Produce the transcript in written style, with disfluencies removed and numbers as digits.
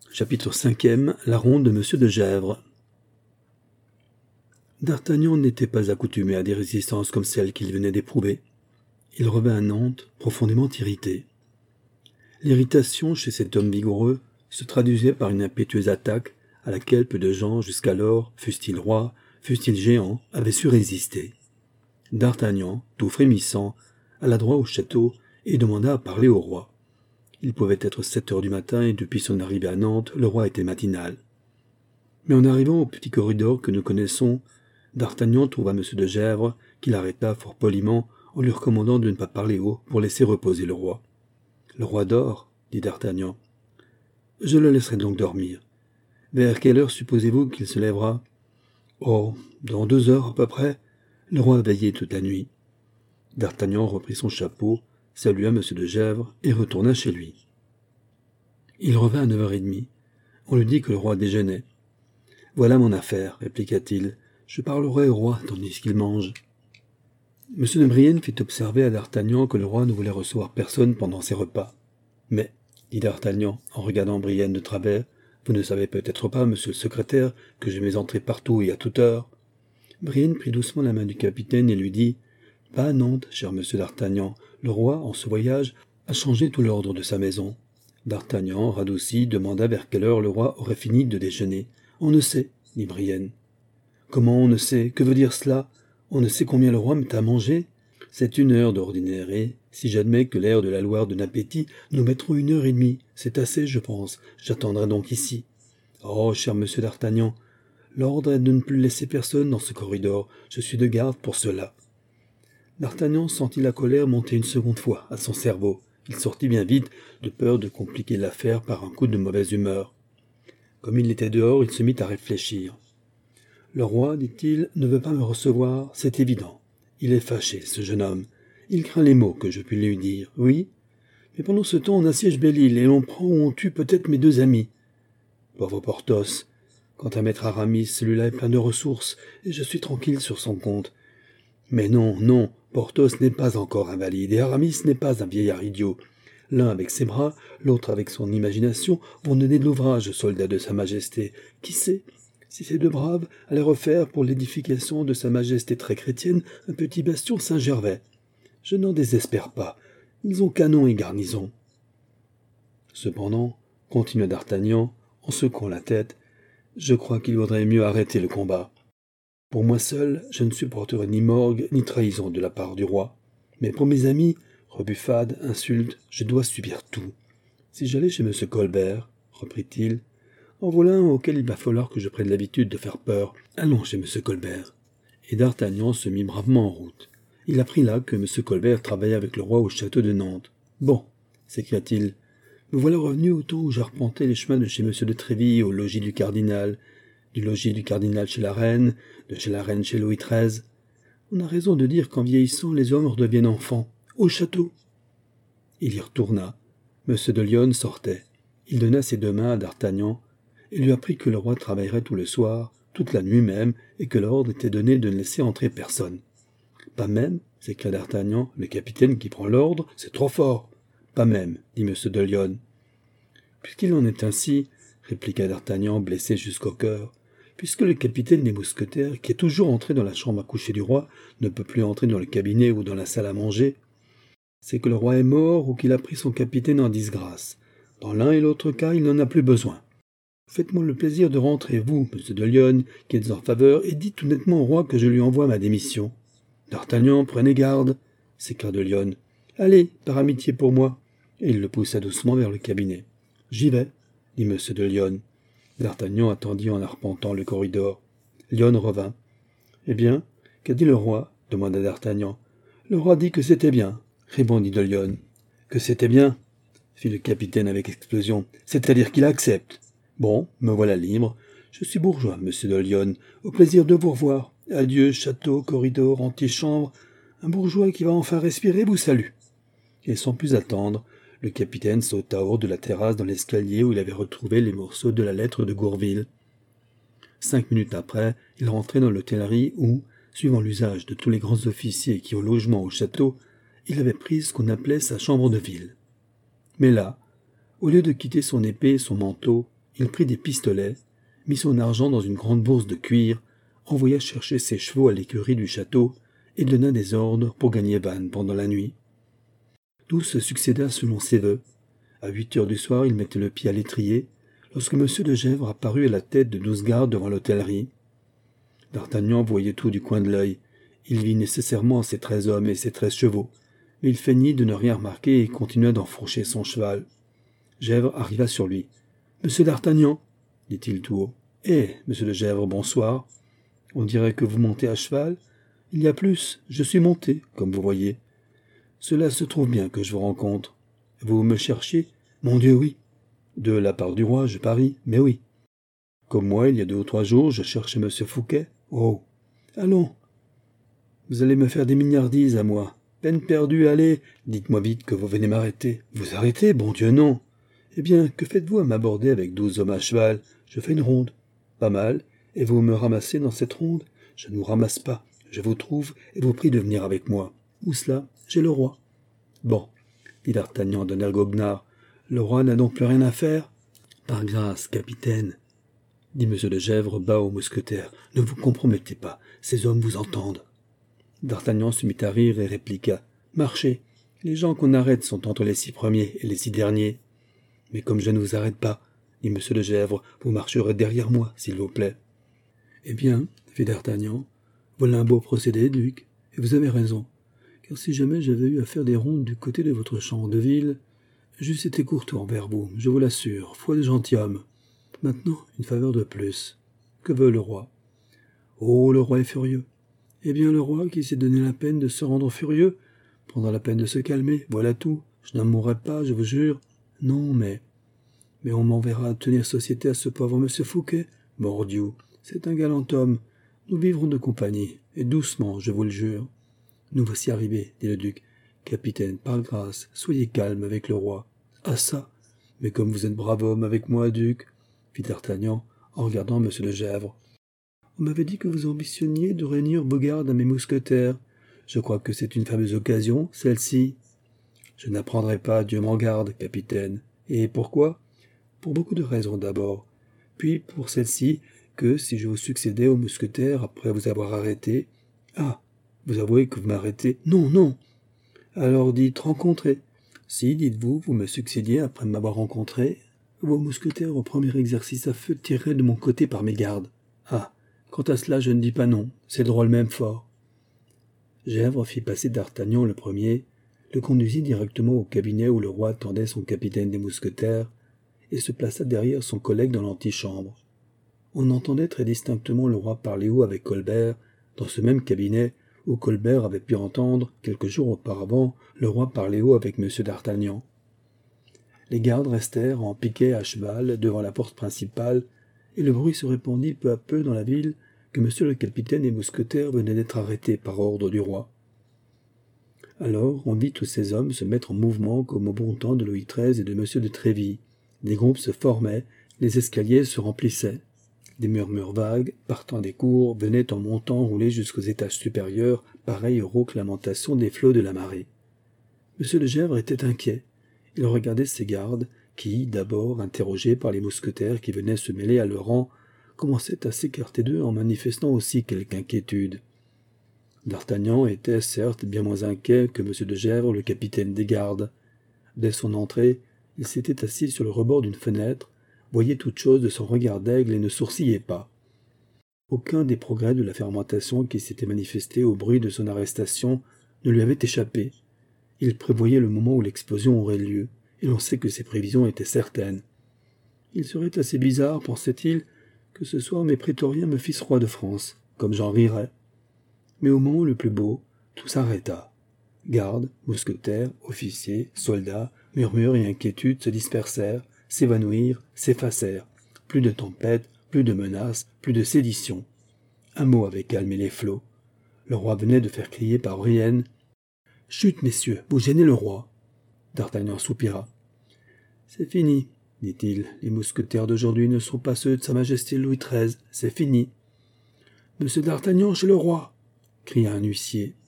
Chapitre 5e. La ronde de Monsieur de Gesvres. D'Artagnan n'était pas accoutumé à des résistances comme celle qu'il venait d'éprouver. Il revint à Nantes, profondément irrité. L'irritation chez cet homme vigoureux se traduisait par une impétueuse attaque à laquelle peu de gens, jusqu'alors, fussent-ils rois, fussent-ils géants, avaient su résister. D'Artagnan, tout frémissant, alla droit au château et demanda à parler au roi. Il pouvait être 7 heures du matin et depuis son arrivée à Nantes, le roi était matinal. Mais en arrivant au petit corridor que nous connaissons, D'Artagnan trouva M. de Gesvres, qui l'arrêta fort poliment en lui recommandant de ne pas parler haut pour laisser reposer le roi. « Le roi dort, dit D'Artagnan. Je le laisserai donc dormir. Vers quelle heure supposez-vous qu'il se lèvera ? Oh, dans 2 heures à peu près. Le roi a veillé toute la nuit. D'Artagnan reprit son chapeau, salua M. de Gesvres et retourna chez lui. Il revint à 9h30. On lui dit que le roi déjeunait. « Voilà mon affaire, répliqua-t-il. Je parlerai au roi tandis qu'il mange. » M. de Brienne fit observer à D'Artagnan que le roi ne voulait recevoir personne pendant ses repas. « Mais, dit D'Artagnan, en regardant Brienne de travers, vous ne savez peut-être pas, monsieur le secrétaire, que je vais entrer partout et à toute heure. » Brienne prit doucement la main du capitaine et lui dit « Pas à Nantes, cher monsieur d'Artagnan. Le roi, en ce voyage, a changé tout l'ordre de sa maison. » D'Artagnan, radouci, demanda vers quelle heure le roi aurait fini de déjeuner. « On ne sait, dit Brienne. »« Comment on ne sait ? Que veut dire cela ? On ne sait combien le roi met à manger ? C'est 1 heure d'ordinaire, et, si j'admets que l'air de la Loire donne appétit, nous mettrons 1h30. C'est assez, je pense. J'attendrai donc ici. »« Oh, cher monsieur d'Artagnan, l'ordre est de ne plus laisser personne dans ce corridor. Je suis de garde pour cela. » D'Artagnan sentit la colère monter une seconde fois à son cerveau. Il sortit bien vite, de peur de compliquer l'affaire par un coup de mauvaise humeur. Comme il était dehors, il se mit à réfléchir. « Le roi, dit-il, ne veut pas me recevoir, c'est évident. Il est fâché, ce jeune homme. Il craint les mots que je puis lui dire, oui. Mais pendant ce temps, on assiège Belle-Île et l'on prend ou on tue peut-être mes 2 amis. Pauvre Porthos. Quant à maître Aramis, celui-là est plein de ressources, et je suis tranquille sur son compte. Mais non, non, Porthos n'est pas encore invalide, et Aramis n'est pas un vieillard idiot. L'un avec ses bras, l'autre avec son imagination, vont donner de l'ouvrage aux soldats de Sa Majesté. Qui sait si ces 2 braves allaient refaire pour l'édification de Sa Majesté très chrétienne un petit bastion Saint-Gervais. Je n'en désespère pas. Ils ont canon et garnison. Cependant, continua D'Artagnan, en secouant la tête, je crois qu'il vaudrait mieux arrêter le combat. Pour moi seul, je ne supporterai ni morgue ni trahison de la part du roi. Mais pour mes amis, rebuffades, insultes, je dois subir tout. Si j'allais chez M. Colbert, reprit-il, en voilà un auquel il va falloir que je prenne l'habitude de faire peur. Allons chez M. Colbert. Et D'Artagnan se mit bravement en route. Il apprit là que M. Colbert travaillait avec le roi au château de Nantes. Bon, s'écria-t-il, me voilà revenu au temps où j'arpentais les chemins de chez M. de Tréville au logis du cardinal chez la reine, de chez la reine chez Louis XIII. On a raison de dire qu'en vieillissant, les hommes redeviennent enfants. Au château. Il y retourna. M. de Lyonne sortait. Il donna ses 2 mains à D'Artagnan et lui apprit que le roi travaillerait tout le soir, toute la nuit même, et que l'ordre était donné de ne laisser entrer personne. « Pas même, s'écria D'Artagnan, le capitaine qui prend l'ordre, c'est trop fort. Pas même, dit M. de Lyonne. Puisqu'il en est ainsi, répliqua D'Artagnan, blessé jusqu'au cœur, puisque le capitaine des mousquetaires, qui est toujours entré dans la chambre à coucher du roi, ne peut plus entrer dans le cabinet ou dans la salle à manger, c'est que le roi est mort ou qu'il a pris son capitaine en disgrâce. Dans l'un et l'autre cas, il n'en a plus besoin. Faites-moi le plaisir de rentrer, vous, M. de Lyonne, qui êtes en faveur, et dites tout nettement au roi que je lui envoie ma démission. D'Artagnan, prenez garde, s'écria de Lyonne. Allez, par amitié pour moi. Et il le poussa doucement vers le cabinet. J'y vais, dit M. de Lyonne. D'Artagnan attendit en arpentant le corridor. Lyonne revint. Eh bien, qu'a dit le roi demanda D'Artagnan. Le roi dit que c'était bien, répondit de Lyonne. Que c'était bien, fit le capitaine avec explosion. C'est-à-dire qu'il accepte. Bon, me voilà libre. Je suis bourgeois, monsieur de Lyonne. Au plaisir de vous revoir. Adieu, château, corridor, antichambre. Un bourgeois qui va enfin respirer vous salue. Et sans plus attendre, le capitaine sauta hors de la terrasse dans l'escalier où il avait retrouvé les morceaux de la lettre de Gourville. 5 minutes après, il rentrait dans l'hôtellerie où, suivant l'usage de tous les grands officiers qui ont logement au château, il avait pris ce qu'on appelait sa chambre de ville. Mais là, au lieu de quitter son épée et son manteau, il prit des pistolets, mit son argent dans une grande bourse de cuir, envoya chercher ses chevaux à l'écurie du château et donna des ordres pour gagner Vannes pendant la nuit. Tout se succéda selon ses vœux. À 8 heures du soir, il mettait le pied à l'étrier, lorsque M. de Gesvres apparut à la tête de 12 gardes devant l'hôtellerie. D'Artagnan voyait tout du coin de l'œil. Il vit nécessairement ses 13 hommes et ses 13 chevaux, mais il feignit de ne rien remarquer et continua d'enfourcher son cheval. Gesvres arriva sur lui. « Monsieur d'Artagnan » dit-il tout haut. « Eh, monsieur de Gesvres, bonsoir. On dirait que vous montez à cheval. Il y a plus, je suis monté, comme vous voyez. Cela se trouve bien que je vous rencontre. Vous me cherchiez? Mon Dieu, oui. De la part du roi, je parie, mais oui. Comme moi, il y a 2 ou 3 jours, je cherchais monsieur Fouquet. Oh, allons. Vous allez me faire des mignardises à moi. Peine perdue, allez. Dites-moi vite que vous venez m'arrêter. Vous arrêtez? Bon Dieu, non. Eh bien, que faites-vous à m'aborder avec 12 hommes à cheval? Je fais une ronde. Pas mal. Et vous me ramassez dans cette ronde? Je ne vous ramasse pas. Je vous trouve et vous prie de venir avec moi. Où cela? J'ai le roi. Bon, dit d'Artagnan d'un air goguenard. Le roi n'a donc plus rien à faire? Par grâce, capitaine, dit M. de Gesvres bas au mousquetaire. Ne vous compromettez pas, ces hommes vous entendent. D'Artagnan se mit à rire et répliqua. Marchez. Les gens qu'on arrête sont entre les 6 premiers et les 6 derniers. Mais comme je ne vous arrête pas, dit M. de Gesvres, vous marcherez derrière moi, s'il vous plaît. Eh bien, fit d'Artagnan, voilà un beau procédé, duc, et vous avez raison, car si jamais j'avais eu à faire des rondes du côté de votre champ de ville, j'eusse été courtois envers vous, je vous l'assure, foi de gentilhomme. Maintenant, une faveur de plus. Que veut le roi? Oh, le roi est furieux. Eh bien, le roi qui s'est donné la peine de se rendre furieux, prendra la peine de se calmer, voilà tout. Je n'en mourrai pas, je vous jure. Non, mais on m'enverra tenir société à ce pauvre monsieur Fouquet. Mordieu, c'est un galant homme. Nous vivrons de compagnie, et doucement, je vous le jure. Nous voici arrivés, dit le duc. Capitaine, par grâce, soyez calme avec le roi. Ah ça! Mais comme vous êtes brave homme avec moi, duc, fit d'Artagnan, en regardant M. de Gesvres. On m'avait dit que vous ambitionniez de réunir Beaugarde à mes mousquetaires. Je crois que c'est une fameuse occasion, celle-ci. Je n'apprendrai pas, Dieu m'en garde, capitaine. Et pourquoi? Pour beaucoup de raisons d'abord. Puis pour celle-ci, que si je vous succédais aux mousquetaires après vous avoir arrêté... Ah, vous avouez que vous m'arrêtez? Non, non. Alors dites rencontrer. Si, dites-vous, vous me succédiez après m'avoir rencontré, vos mousquetaires au premier exercice à feu tireraient de mon côté par mes gardes. Ah, quant à cela, je ne dis pas non, c'est drôle même fort. Gesvres fit passer d'Artagnan le premier, le conduisit directement au cabinet où le roi attendait son capitaine des mousquetaires, et se plaça derrière son collègue dans l'antichambre. On entendait très distinctement le roi parler haut avec Colbert, dans ce même cabinet où Colbert avait pu entendre, quelques jours auparavant, le roi parler haut avec M. d'Artagnan. Les gardes restèrent en piquet à cheval devant la porte principale, et le bruit se répandit peu à peu dans la ville que M. le capitaine des mousquetaires venait d'être arrêté par ordre du roi. Alors on vit tous ces hommes se mettre en mouvement comme au bon temps de Louis XIII et de M. de Tréville. Des groupes se formaient, les escaliers se remplissaient. Des murmures vagues, partant des cours, venaient en montant rouler jusqu'aux étages supérieurs, pareils aux rauques lamentations des flots de la marée. M. de Gesvres était inquiet. Il regardait ses gardes, qui, d'abord interrogés par les mousquetaires qui venaient se mêler à leur rang, commençaient à s'écarter d'eux en manifestant aussi quelque inquiétude. D'Artagnan était certes bien moins inquiet que M. de Gesvres, le capitaine des gardes. Dès son entrée, il s'était assis sur le rebord d'une fenêtre, voyait toute chose de son regard d'aigle et ne sourcillait pas. Aucun des progrès de la fermentation qui s'était manifesté au bruit de son arrestation ne lui avait échappé. Il prévoyait le moment où l'explosion aurait lieu, et l'on sait que ses prévisions étaient certaines. Il serait assez bizarre, pensait-il, que ce soir mes prétoriens me fissent roi de France, comme j'en rirais. Mais au moment le plus beau, tout s'arrêta. Gardes, mousquetaires, officiers, soldats, murmures et inquiétudes se dispersèrent, s'évanouirent, s'effacèrent. Plus de tempêtes, plus de menaces, plus de séditions. Un mot avait calmé les flots. Le roi venait de faire crier par Brienne « Chut, messieurs, vous gênez le roi !» D'Artagnan soupira. « C'est fini, dit-il. Les mousquetaires d'aujourd'hui ne sont pas ceux de Sa Majesté Louis XIII. C'est fini. »« Monsieur d'Artagnan chez le roi !» cria un huissier.